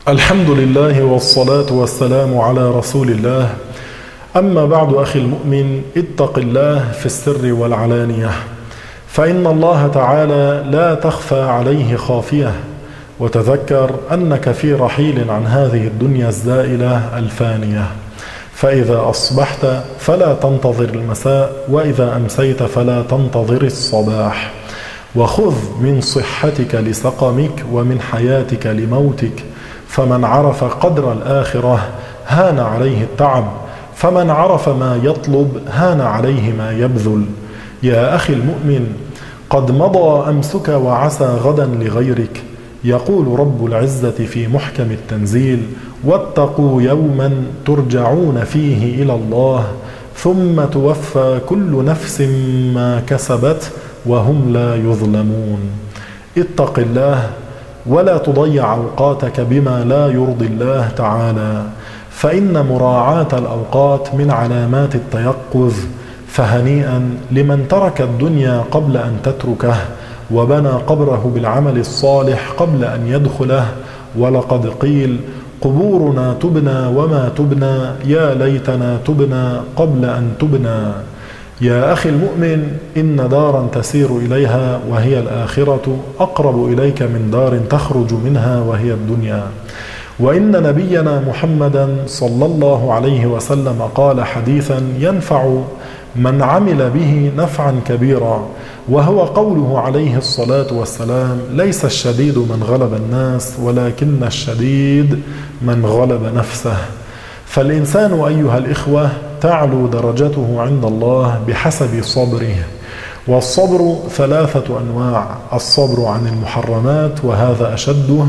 الحمد لله والصلاة والسلام على رسول الله. أما بعد أخي المؤمن، اتق الله في السر والعلانية، فإن الله تعالى لا تخفى عليه خافية. وتذكر أنك في رحيل عن هذه الدنيا الزائلة الفانية، فإذا أصبحت فلا تنتظر المساء، وإذا أمسيت فلا تنتظر الصباح. وخذ من صحتك لسقمك ومن حياتك لموتك، فمن عرف قدر الآخرة هان عليه التعب، فمن عرف ما يطلب هان عليه ما يبذل. يا أخي المؤمن، قد مضى أمسك وعسى غدا لغيرك. يقول رب العزة في محكم التنزيل: واتقوا يوما ترجعون فيه إلى الله ثم توفى كل نفس ما كسبت وهم لا يظلمون. اتق الله ولا تضيع أوقاتك بما لا يرضي الله تعالى، فإن مراعاة الأوقات من علامات التيقظ. فهنيئا لمن ترك الدنيا قبل أن تتركه، وبنى قبره بالعمل الصالح قبل أن يدخله. ولقد قيل: قبورنا تبنى وما تبنى، يا ليتنا تبنى قبل أن تبنى. يا أخي المؤمن، إن دارا تسير إليها وهي الآخرة أقرب إليك من دار تخرج منها وهي الدنيا. وإن نبينا محمدا صلى الله عليه وسلم قال حديثا ينفع من عمل به نفعا كبيرا، وهو قوله عليه الصلاة والسلام: ليس الشديد من غلب الناس، ولكن الشديد من غلب نفسه. فالإنسان أيها الإخوة تعلو درجته عند الله بحسب صبره. والصبر ثلاثة أنواع: الصبر عن المحرمات وهذا أشده،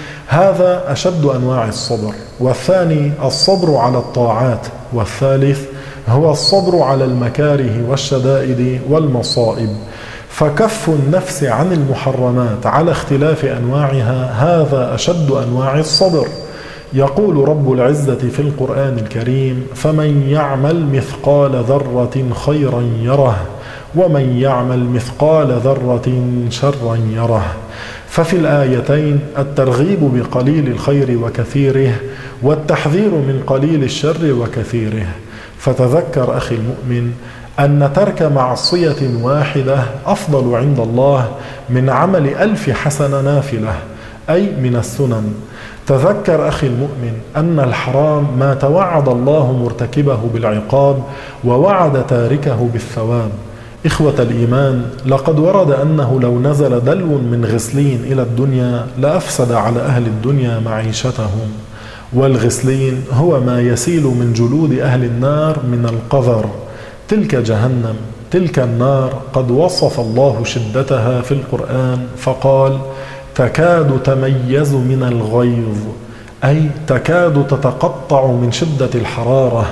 هذا أشد أنواع الصبر. والثاني الصبر على الطاعات. والثالث هو الصبر على المكاره والشدائد والمصائب. فكف النفس عن المحرمات على اختلاف أنواعها هذا أشد أنواع الصبر. يقول رب العزة في القرآن الكريم: فمن يعمل مثقال ذرة خيرا يره، ومن يعمل مثقال ذرة شرا يره. ففي الآيتين الترغيب بقليل الخير وكثيره، والتحذير من قليل الشر وكثيره. فتذكر أخي المؤمن أن ترك معصية واحدة أفضل عند الله من عمل 1000 حسنة نافلة، أي من السنن. تذكر أخي المؤمن أن الحرام ما توعد الله مرتكبه بالعقاب ووعد تاركه بالثواب. إخوة الإيمان، لقد ورد أنه لو نزل دلو من غسلين إلى الدنيا لأفسد على أهل الدنيا معيشتهم. والغسلين هو ما يسيل من جلود أهل النار من القذر. تلك جهنم، تلك النار قد وصف الله شدتها في القرآن فقال: تكاد تميز من الغيظ، أي تكاد تتقطع من شدة الحرارة،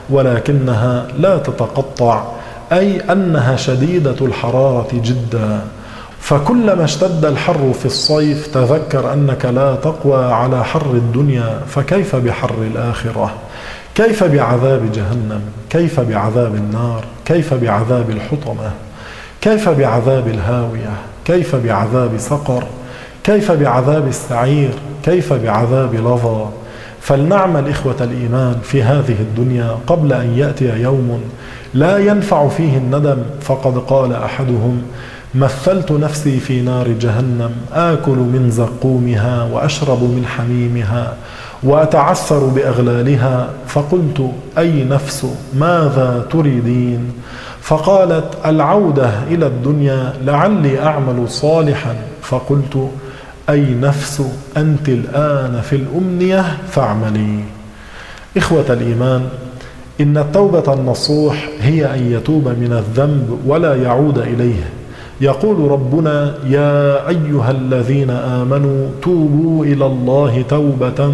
ولكنها لا تتقطع، أي أنها شديدة الحرارة جدا. فكلما اشتد الحر في الصيف تذكر أنك لا تقوى على حر الدنيا، فكيف بحر الآخرة؟ كيف بعذاب جهنم؟ كيف بعذاب النار؟ كيف بعذاب الحطمة؟ كيف بعذاب الهاوية؟ كيف بعذاب سقر؟ كيف بعذاب السعير؟ كيف بعذاب لظى؟ فلنعمل إخوة الإيمان في هذه الدنيا قبل أن يأتي يوم لا ينفع فيه الندم. فقد قال أحدهم: مثلت نفسي في نار جهنم، آكل من زقومها وأشرب من حميمها وأتعثر بأغلالها، فقلت: أي نفس ماذا تريدين؟ فقالت: العودة إلى الدنيا لعلي أعمل صالحا. فقلت: أي نفس أنت الآن في الأمنية فاعملي. إخوة الإيمان، إن التوبة النصوح هي أن يتوب من الذنب ولا يعود إليه. يقول ربنا: يا أيها الذين آمنوا توبوا إلى الله توبة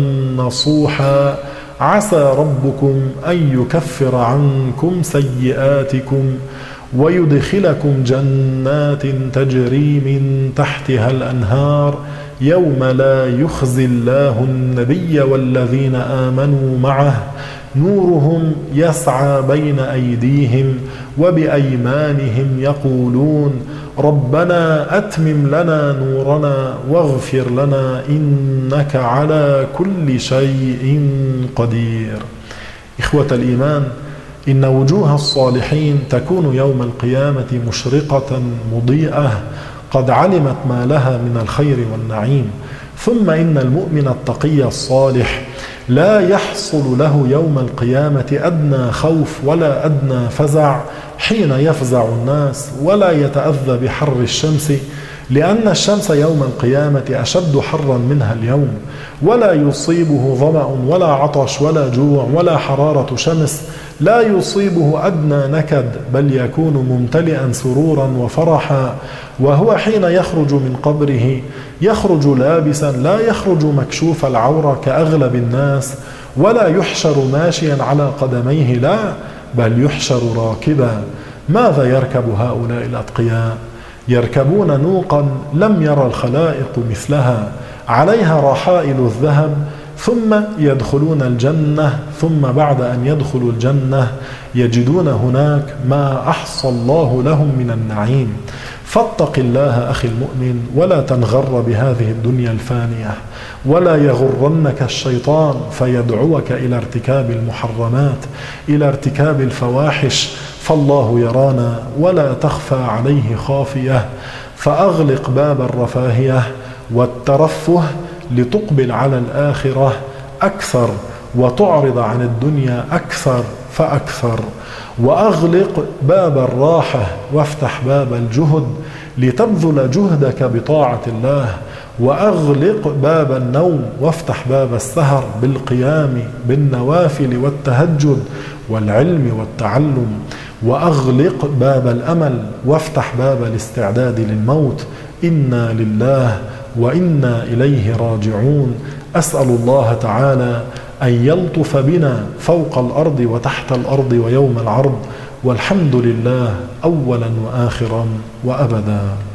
نصوحا عسى ربكم أن يكفر عنكم سيئاتكم ويدخلكم جنات تجري من تحتها الأنهار يوم لا يخزي الله النبي والذين آمنوا معه نورهم يسعى بين أيديهم وبأيمانهم يقولون ربنا أتمم لنا نورنا واغفر لنا إنك على كل شيء قدير. إخوة الإيمان، إن وجوه الصالحين تكون يوم القيامة مشرقة مضيئة قد علمت ما لها من الخير والنعيم. ثم إن المؤمن التقي الصالح لا يحصل له يوم القيامة أدنى خوف ولا أدنى فزع حين يفزع الناس، ولا يتأذى بحر الشمس، لأن الشمس يوم القيامة أشد حرا منها اليوم، ولا يصيبه ظمأ ولا عطش ولا جوع ولا حرارة شمس، لا يصيبه أدنى نكد، بل يكون ممتلئا سرورا وفرحا. وهو حين يخرج من قبره يخرج لابسا، لا يخرج مكشوف العورة كأغلب الناس، ولا يحشر ماشيا على قدميه، لا، بل يحشر راكبا. ماذا يركب هؤلاء الأتقياء؟ يركبون نوقا لم يرى الخلائق مثلها، عليها رحائل الذهب، ثم يدخلون الجنة، ثم بعد أن يدخلوا الجنة يجدون هناك ما أحصى الله لهم من النعيم. فاتق الله أخي المؤمن، ولا تنغر بهذه الدنيا الفانية، ولا يغرنك الشيطان فيدعوك إلى ارتكاب المحرمات، إلى ارتكاب الفواحش، فالله يرانا ولا تخفى عليه خافية. فأغلق باب الرفاهية والترفه لتقبل على الآخرة أكثر، وتعرض عن الدنيا أكثر فأكثر. وأغلق باب الراحة وافتح باب الجهد لتبذل جهدك بطاعة الله. وأغلق باب النوم وافتح باب السهر بالقيام بالنوافل والتهجد والعلم والتعلم. وأغلق باب الأمل وافتح باب الاستعداد للموت. إنا لله وإنا إليه راجعون. أسأل الله تعالى أن يلطف بنا فوق الأرض وتحت الأرض ويوم العرض، والحمد لله أولا وآخرا وأبدا.